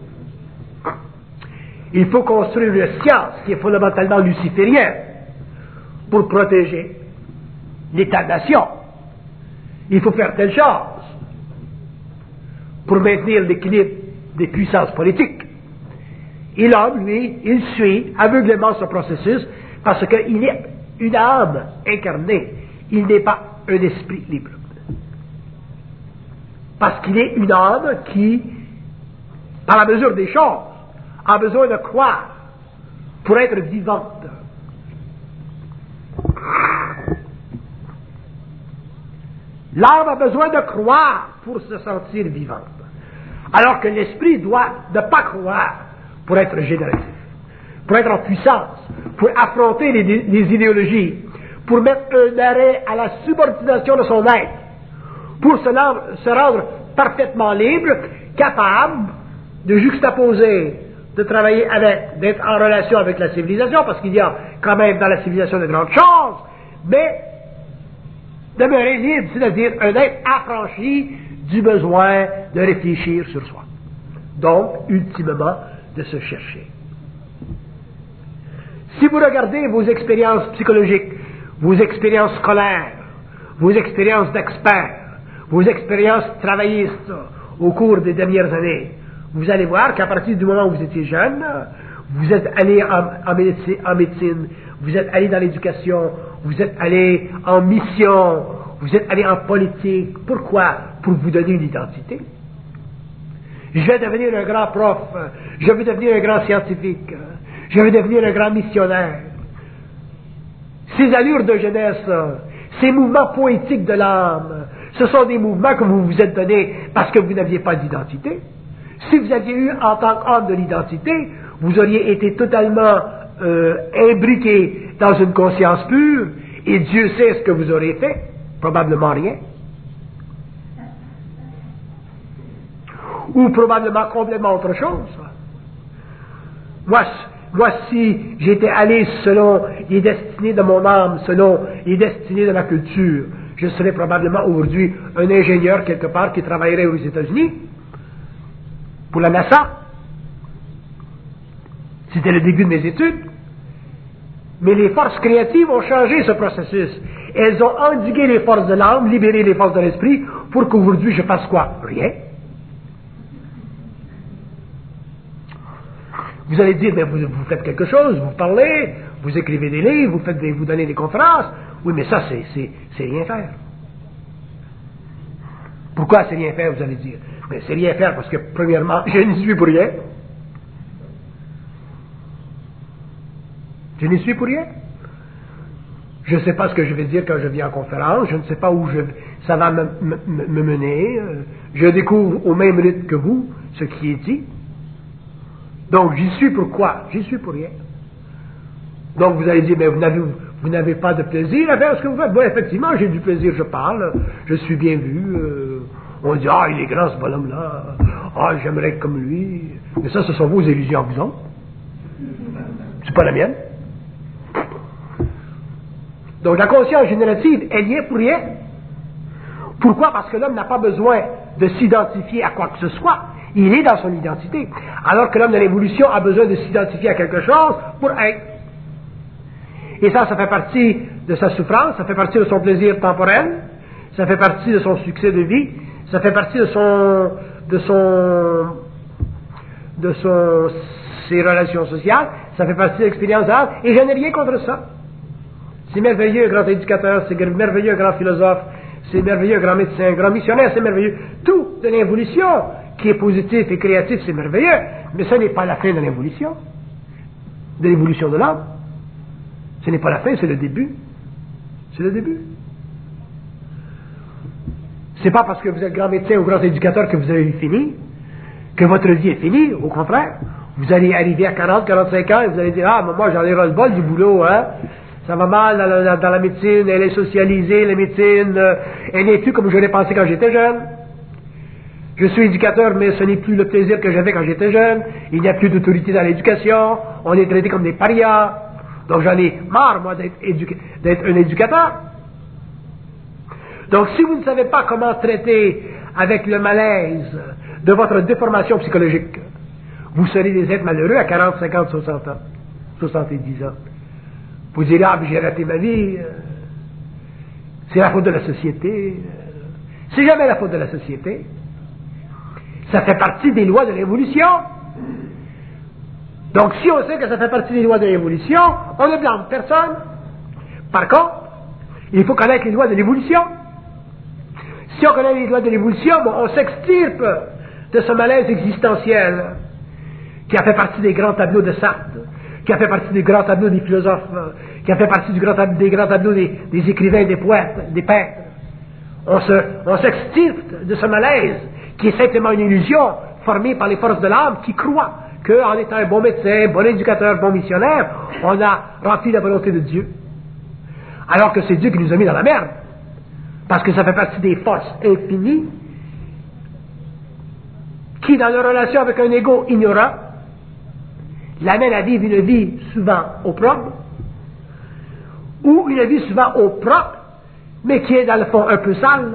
Il faut construire une science qui est fondamentalement luciférienne pour protéger l'État-nation. Il faut faire telle chose pour maintenir l'équilibre des puissances politiques. Et l'homme, lui, il suit aveuglément ce processus parce qu'il est une âme incarnée. Il n'est pas un esprit libre. Parce qu'il est une âme qui, par la mesure des choses, a besoin de croire pour être vivante. L'âme a besoin de croire pour se sentir vivante. Alors que l'esprit doit ne pas croire pour être génératif, pour être en puissance, pour affronter les idéologies, pour mettre un arrêt à la subordination de son être, pour se rendre parfaitement libre, capable de juxtaposer, de travailler avec, d'être en relation avec la civilisation, parce qu'il y a quand même dans la civilisation de grandes choses, mais demeurer libre, c'est-à-dire un être affranchi du besoin de réfléchir sur soi. Donc, ultimement, de se chercher. Si vous regardez vos expériences psychologiques, vos expériences scolaires, vos expériences d'experts, vos expériences travaillistes au cours des dernières années, vous allez voir qu'à partir du moment où vous étiez jeune, vous êtes allé en médecine, vous êtes allé dans l'éducation, vous êtes allé en mission, vous êtes allé en politique. Pourquoi? Pour vous donner une identité. Je vais devenir un grand prof, je vais devenir un grand scientifique, je vais devenir un grand missionnaire. Ces allures de jeunesse, ces mouvements poétiques de l'âme, ce sont des mouvements que vous vous êtes donnés parce que vous n'aviez pas d'identité. Si vous aviez eu en tant qu'homme de l'identité, vous auriez été totalement imbriqué dans une conscience pure, et Dieu sait ce que vous auriez fait, probablement rien. ou probablement complètement autre chose. Moi, si j'étais allé selon les destinées de mon âme, selon les destinées de ma culture, je serais probablement aujourd'hui un ingénieur quelque part qui travaillerait aux États-Unis, pour la NASA. C'était le début de mes études. Mais les forces créatives ont changé ce processus. Elles ont endigué les forces de l'âme, libéré les forces de l'esprit, pour qu'aujourd'hui je fasse quoi? Rien. Vous allez dire, mais vous faites quelque chose, vous parlez, vous écrivez des livres, vous donnez des conférences. Oui, mais ça, c'est rien faire. Pourquoi c'est rien faire, vous allez dire? Mais c'est rien faire parce que, premièrement, je n'y suis pour rien. Je n'y suis pour rien. Je ne sais pas ce que je vais dire quand je viens en conférence, je ne sais pas où ça va me mener. Je découvre au même rythme que vous ce qui est dit. Donc, j'y suis pour quoi? J'y suis pour rien. Donc, vous allez dire, mais vous n'avez pas de plaisir à faire ce que vous faites. Bon, effectivement, j'ai du plaisir, je parle, je suis bien vu. On dit, ah, il est grand ce bonhomme-là. Ah, j'aimerais être comme lui. Mais ça, ce sont vos illusions, vous autres. C'est pas la mienne. Donc, la conscience générative, elle y est pour rien. Pourquoi? Parce que l'homme n'a pas besoin de s'identifier à quoi que ce soit. Il est dans son identité. Alors que l'homme de l'évolution a besoin de s'identifier à quelque chose pour être. Et ça fait partie de sa souffrance, ça fait partie de son plaisir temporel, ça fait partie de son succès de vie, ça fait partie de ses relations sociales, ça fait partie de l'expérience d'âme, et je n'ai rien contre ça. C'est merveilleux, un grand éducateur, c'est merveilleux, un grand philosophe, c'est merveilleux, un grand médecin, un grand missionnaire, c'est merveilleux. Tout de l'évolution qui est positif et créatif, c'est merveilleux, mais ce n'est pas la fin de l'évolution de l'homme. Ce n'est pas la fin, c'est le début. C'est le début. C'est pas parce que vous êtes grand médecin ou grand éducateur que vous avez fini, que votre vie est finie, au contraire. Vous allez arriver à 40, 45 ans et vous allez dire, ah, moi j'en ai ras-le-bol du boulot, hein. Ça va mal dans la médecine, elle est socialisée, la médecine, elle n'est plus comme je l'ai pensé quand j'étais jeune. Je suis éducateur, mais ce n'est plus le plaisir que j'avais quand j'étais jeune. Il n'y a plus d'autorité dans l'éducation. On est traité comme des parias. Donc j'en ai marre, moi, d'être un éducateur. Donc si vous ne savez pas comment traiter avec le malaise de votre déformation psychologique, vous serez des êtres malheureux à 40, 50, 60 ans, 70 ans. Vous direz, ah, mais j'ai raté ma vie, c'est la faute de la société. C'est jamais la faute de la société. Ça fait partie des lois de l'évolution. Donc, si on sait que ça fait partie des lois de l'évolution, on ne blâme personne. Par contre, il faut connaître les lois de l'évolution. Si on connaît les lois de l'évolution, bon, on s'extirpe de ce malaise existentiel qui a fait partie des grands tableaux de Sartre, qui a fait partie des grands tableaux des philosophes, qui a fait partie des grands tableaux des écrivains, des poètes, des peintres. On s'extirpe de ce malaise qui est simplement une illusion formée par les forces de l'âme qui croient qu'en étant un bon médecin, bon éducateur, bon missionnaire, on a rempli la volonté de Dieu. Alors que c'est Dieu qui nous a mis dans la merde. Parce que ça fait partie des forces infinies qui, dans leur relation avec un ego ignorant, l'amènent à vivre une vie souvent opprobre, ou une vie souvent au propre, mais qui est dans le fond un peu sale.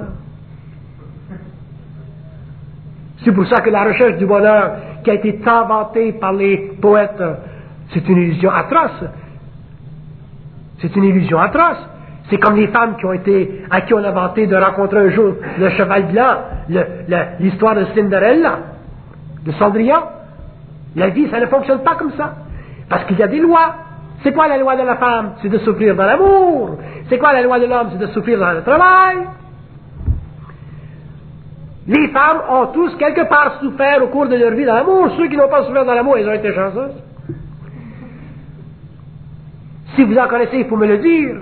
C'est pour ça que la recherche du bonheur qui a été tant vantée par les poètes, c'est une illusion atroce. C'est une illusion atroce. C'est comme les femmes à qui on a vanté de rencontrer un jour le cheval blanc, l'histoire de Cinderella, de Cendrillon. La vie, ça ne fonctionne pas comme ça. Parce qu'il y a des lois. C'est quoi la loi de la femme? C'est de souffrir dans l'amour. C'est quoi la loi de l'homme? C'est de souffrir dans le travail. Les femmes ont tous quelque part souffert au cours de leur vie dans l'amour. Ceux qui n'ont pas souffert dans l'amour, ils ont été chanceux. Si vous en connaissez, il faut me le dire.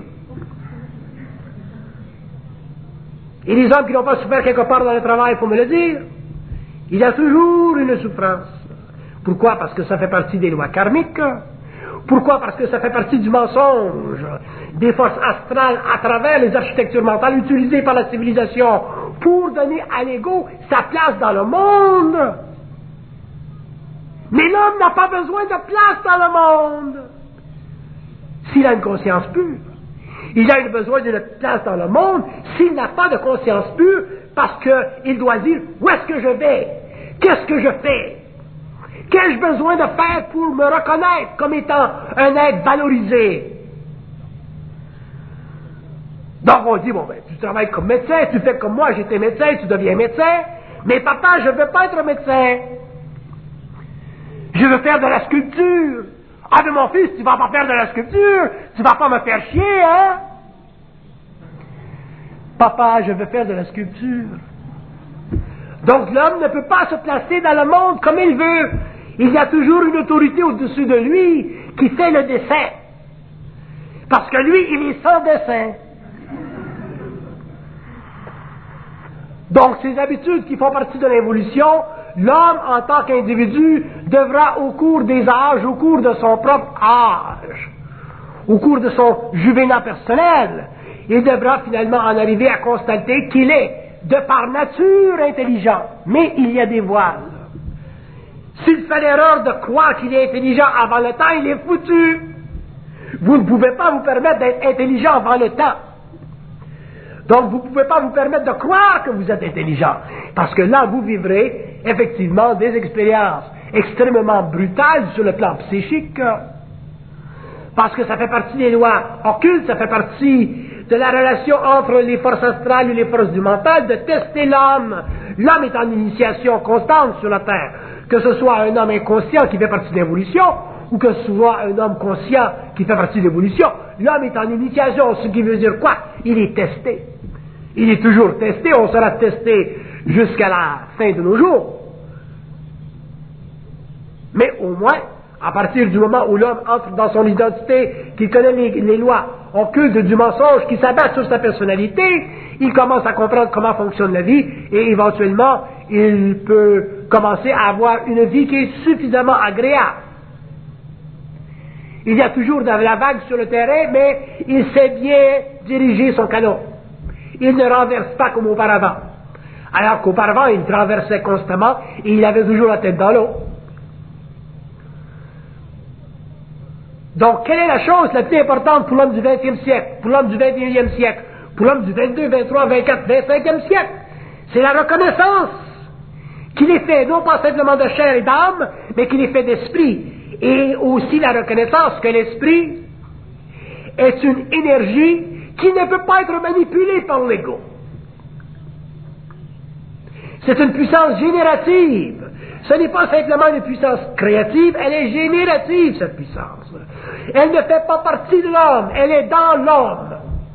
Et les hommes qui n'ont pas souffert quelque part dans le travail, il faut me le dire. Il y a toujours une souffrance. Pourquoi? Parce que ça fait partie des lois karmiques. Pourquoi? Parce que ça fait partie du mensonge, des forces astrales à travers les architectures mentales utilisées par la civilisation pour donner à l'ego sa place dans le monde. Mais l'homme n'a pas besoin de place dans le monde s'il a une conscience pure. Il a besoin d'une place dans le monde s'il n'a pas de conscience pure, parce qu'il doit dire où est-ce que je vais, qu'est-ce que je fais, qu'ai-je besoin de faire pour me reconnaître comme étant un être valorisé. Donc on dit, bon, ben, tu travailles comme médecin, tu fais comme moi, j'étais médecin, tu deviens médecin, mais papa, je ne veux pas être médecin. Je veux faire de la sculpture. Ah, mais mon fils, tu vas pas faire de la sculpture, tu vas pas me faire chier, hein? Papa, je veux faire de la sculpture. Donc l'homme ne peut pas se placer dans le monde comme il veut. Il y a toujours une autorité au-dessus de lui qui fait le dessin. Parce que lui, il est sans dessin. Donc ces habitudes qui font partie de l'évolution, l'homme en tant qu'individu devra au cours des âges, au cours de son propre âge, au cours de son juvénat personnel, il devra finalement en arriver à constater qu'il est de par nature intelligent, mais il y a des voiles. S'il fait l'erreur de croire qu'il est intelligent avant le temps, il est foutu. Vous ne pouvez pas vous permettre d'être intelligent avant le temps. Donc vous ne pouvez pas vous permettre de croire que vous êtes intelligent, parce que là vous vivrez effectivement des expériences extrêmement brutales sur le plan psychique, parce que ça fait partie des lois occultes, ça fait partie de la relation entre les forces astrales et les forces du mental, de tester l'homme. L'homme est en initiation constante sur la Terre, que ce soit un homme inconscient qui fait partie de l'évolution, ou que ce soit un homme conscient qui fait partie de l'évolution. L'homme est en initiation, ce qui veut dire quoi? Il est testé. Il est toujours testé, on sera testé jusqu'à la fin de nos jours. Mais au moins, à partir du moment où l'homme entre dans son identité, qu'il connaît les lois occultes du mensonge qui s'abattent sur sa personnalité, il commence à comprendre comment fonctionne la vie et éventuellement, il peut commencer à avoir une vie qui est suffisamment agréable. Il y a toujours de la vague sur le terrain, mais il sait bien diriger son canot. Il ne renverse pas comme auparavant. Alors qu'auparavant, il traversait constamment et il avait toujours la tête dans l'eau. Donc, quelle est la chose la plus importante pour l'homme du 20e siècle, pour l'homme du 21e siècle, pour l'homme du 22, 23, 24, 25e siècle? C'est la reconnaissance qu'il est fait, non pas simplement de chair et d'âme, mais qu'il est fait d'esprit. Et aussi la reconnaissance que l'esprit est une énergie qui ne peut pas être manipulée par l'ego. C'est une puissance générative. Ce n'est pas simplement une puissance créative, elle est générative, cette puissance. Elle ne fait pas partie de l'homme, elle est dans l'homme.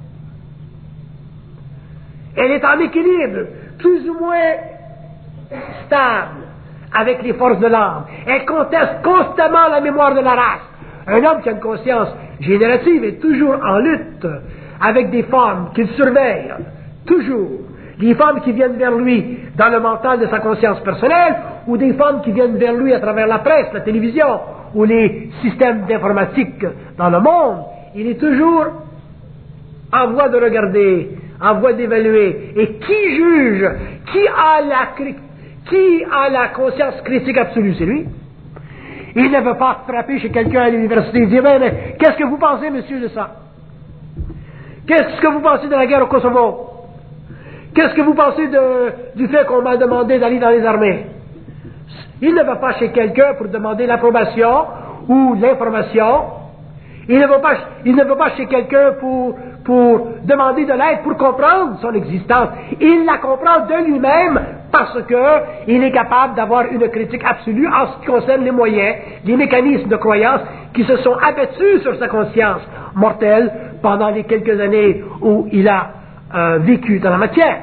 Elle est en équilibre, plus ou moins stable avec les forces de l'âme. Elle conteste constamment la mémoire de la race. Un homme qui a une conscience générative est toujours en lutte avec des formes qu'il surveille, toujours. Des formes qui viennent vers lui dans le mental de sa conscience personnelle, ou des formes qui viennent vers lui à travers la presse, la télévision, ou les systèmes d'informatique dans le monde. Il est toujours en voie de regarder, en voie d'évaluer. Et qui juge, qui a la conscience critique absolue? C'est lui. Il ne veut pas frapper chez quelqu'un à l'université et dire, mais qu'est-ce que vous pensez, monsieur, de ça? Qu'est-ce que vous pensez de la guerre au Kosovo? Qu'est-ce que vous pensez du fait qu'on m'a demandé d'aller dans les armées? Il ne va pas chez quelqu'un pour demander l'approbation ou l'information. Il ne va pas chez quelqu'un pour demander de l'aide, pour comprendre son existence. Il la comprend de lui-même parce qu'il est capable d'avoir une critique absolue en ce qui concerne les moyens, les mécanismes de croyance qui se sont abattus sur sa conscience mortelle pendant les quelques années où il a vécu dans la matière.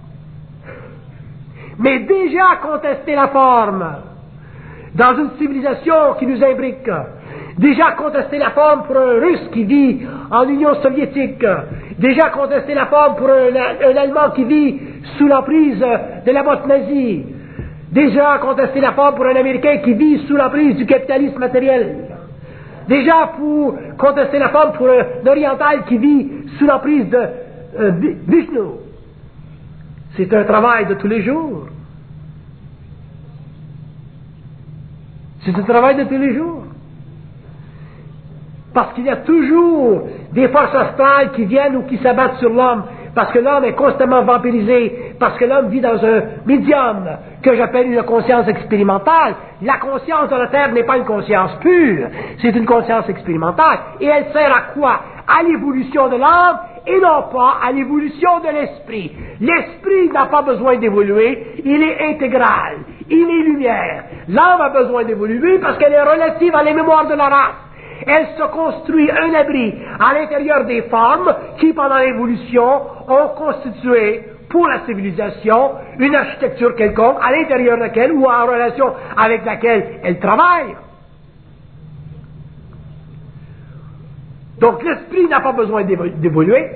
Mais déjà contester la forme dans une civilisation qui nous imbrique, déjà contester la forme pour un Russe qui vit en Union soviétique, déjà contester la forme pour un Allemand qui vit sous l'emprise de la botte nazie, déjà contester la forme pour un Américain qui vit sous l'emprise du capitalisme matériel, déjà pour contester la forme pour un Oriental qui vit sous l'emprise de Vishnu. C'est un travail de tous les jours. C'est un travail de tous les jours. Parce qu'il y a toujours des forces astrales qui viennent ou qui s'abattent sur l'homme, parce que l'homme est constamment vampirisé, parce que l'homme vit dans un médium que j'appelle une conscience expérimentale. La conscience de la Terre n'est pas une conscience pure, c'est une conscience expérimentale. Et elle sert à quoi? À l'évolution de l'âme et non pas à l'évolution de l'esprit. L'esprit n'a pas besoin d'évoluer, il est intégral, il est lumière. L'âme a besoin d'évoluer parce qu'elle est relative à la mémoire de la race. Elle se construit un abri à l'intérieur des formes qui, pendant l'évolution, ont constitué pour la civilisation une architecture quelconque à l'intérieur de laquelle ou en relation avec laquelle elle travaille. Donc l'esprit n'a pas besoin d'évoluer.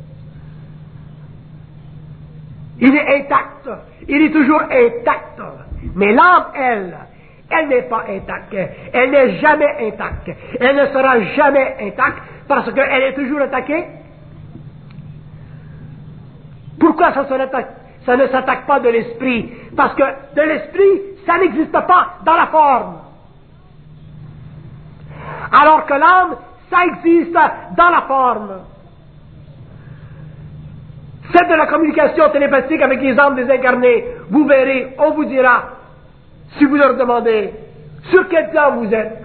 Il est intact. Il est toujours intact. Mais l'âme, elle n'est pas intacte. Elle n'est jamais intacte. Elle ne sera jamais intacte parce qu'elle est toujours attaquée. Pourquoi ça ne s'attaque pas de l'esprit? Parce que de l'esprit, ça n'existe pas dans la forme. Alors que l'âme, ça existe dans la forme. Faites de la communication télépathique avec les âmes désincarnées. Vous verrez, on vous dira, si vous leur demandez, sur quel plan vous êtes?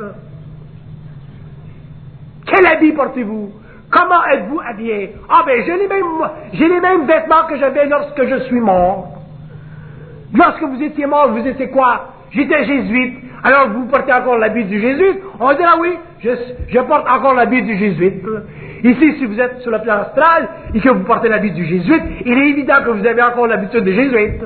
Quel habit portez-vous? Comment êtes-vous habillé? Ah ben, j'ai les mêmes vêtements que j'avais lorsque je suis mort. Lorsque vous étiez mort, vous étiez quoi? J'étais jésuite. Alors vous portez encore l'habit du jésuite? On dira oui, je porte encore l'habit du jésuite. Ici, si vous êtes sur le plan astral et que vous portez l'habit du jésuite, il est évident que vous avez encore l'habitude des jésuites.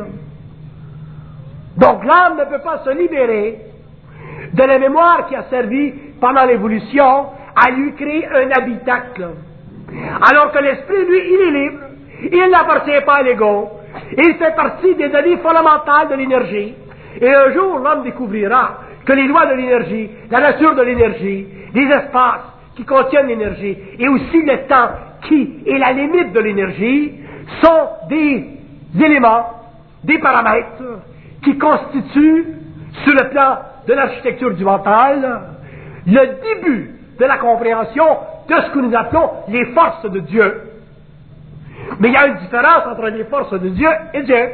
Donc l'âme ne peut pas se libérer de la mémoire qui a servi pendant l'évolution à lui créer un habitacle. Alors que l'esprit, lui, il est libre. Il n'appartient pas à l'ego. Il fait partie des données fondamentales de l'énergie. Et un jour, l'homme découvrira que les lois de l'énergie, la nature de l'énergie, les espaces qui contiennent l'énergie, et aussi le temps qui est la limite de l'énergie, sont des éléments, des paramètres qui constituent, sur le plan de l'architecture du mental, le début de la compréhension de ce que nous appelons les forces de Dieu. Mais il y a une différence entre les forces de Dieu et Dieu.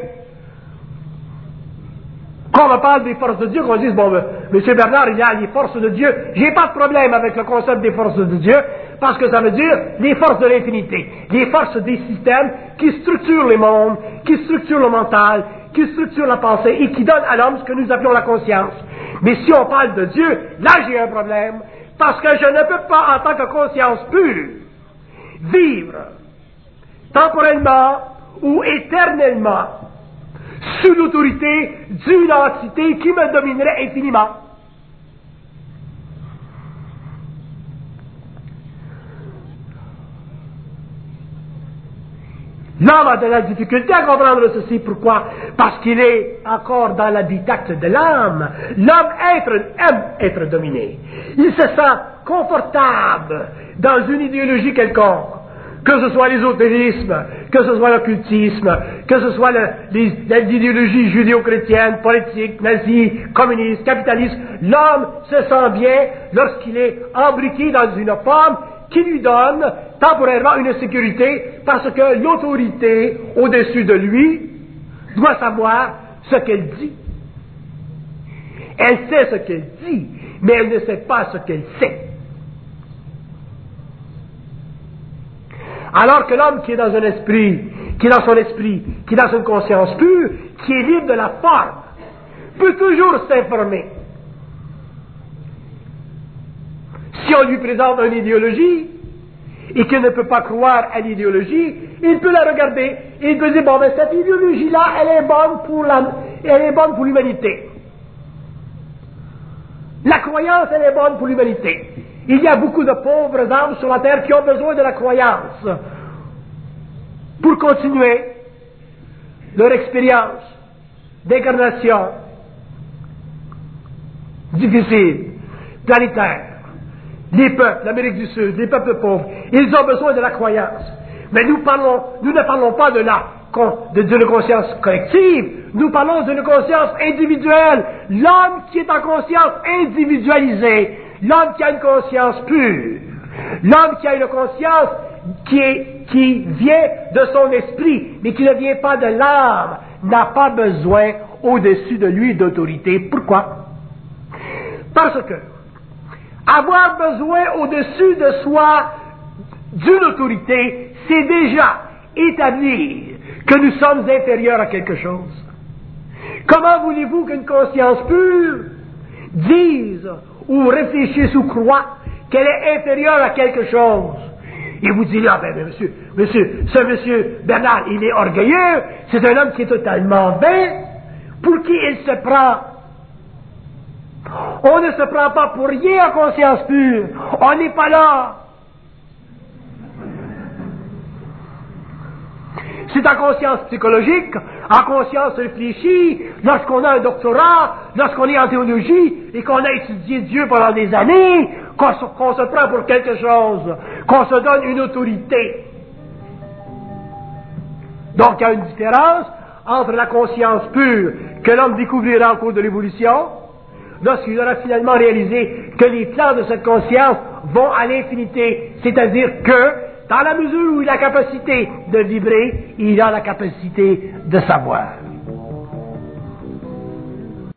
Quand on parle des forces de Dieu, qu'on dise, bon, M. Bernard, il y a les forces de Dieu, j'ai pas de problème avec le concept des forces de Dieu, parce que ça veut dire les forces de l'infinité, les forces des systèmes qui structurent les mondes, qui structurent le mental, qui structurent la pensée et qui donnent à l'homme ce que nous appelons la conscience. Mais si on parle de Dieu, là j'ai un problème, parce que je ne peux pas, en tant que conscience pure, vivre temporellement ou éternellement sous l'autorité d'une entité qui me dominerait infiniment. L'homme a de la difficulté à comprendre ceci. Pourquoi? Parce qu'il est encore dans l'habitacle de l'âme. L'homme aime être dominé. Il se sent confortable dans une idéologie quelconque. Que ce soit l'ésotérisme, que ce soit l'occultisme, que ce soit l'idéologie judéo-chrétienne, politique, nazie, communiste, capitaliste, l'homme se sent bien lorsqu'il est embriqué dans une forme qui lui donne temporairement une sécurité parce que l'autorité au-dessus de lui doit savoir ce qu'elle dit. Elle sait ce qu'elle dit, mais elle ne sait pas ce qu'elle sait. Alors que l'homme qui est dans un esprit, qui est dans son esprit, qui est dans une conscience pure, qui est libre de la forme, peut toujours s'informer. Si on lui présente une idéologie, et qu'il ne peut pas croire à l'idéologie, il peut la regarder, et il peut dire, bon, mais cette idéologie-là, elle est bonne pour l'humanité. La croyance, elle est bonne pour l'humanité. Il y a beaucoup de pauvres âmes sur la terre qui ont besoin de la croyance pour continuer leur expérience d'incarnation difficile, planétaire. Les peuples, l'Amérique du Sud, les peuples pauvres, ils ont besoin de la croyance. Mais nous ne parlons pas de la d'une conscience collective, nous parlons d'une conscience individuelle. L'homme qui est en conscience individualisée, l'homme qui a une conscience pure, l'homme qui a une conscience qui vient de son esprit, mais qui ne vient pas de l'âme, n'a pas besoin au-dessus de lui d'autorité. Pourquoi? Parce que avoir besoin au-dessus de soi d'une autorité, c'est déjà établir que nous sommes inférieurs à quelque chose. Comment voulez-vous qu'une conscience pure dise ou réfléchisse ou croit qu'elle est inférieure à quelque chose? Et vous dites, ah ben ce monsieur Bernard, il est orgueilleux, c'est un homme qui est totalement vain, pour qui il se prend? On ne se prend pas pour rien en conscience pure, on n'est pas là. C'est en conscience psychologique, en conscience réfléchie, lorsqu'on a un doctorat, lorsqu'on est en théologie et qu'on a étudié Dieu pendant des années, qu'on se prend pour quelque chose, qu'on se donne une autorité. Donc il y a une différence entre la conscience pure que l'homme découvrira au cours de l'évolution, lorsqu'il aura finalement réalisé que les plans de cette conscience vont à l'infinité, c'est-à-dire que dans la mesure où il a la capacité de vibrer, il a la capacité de savoir.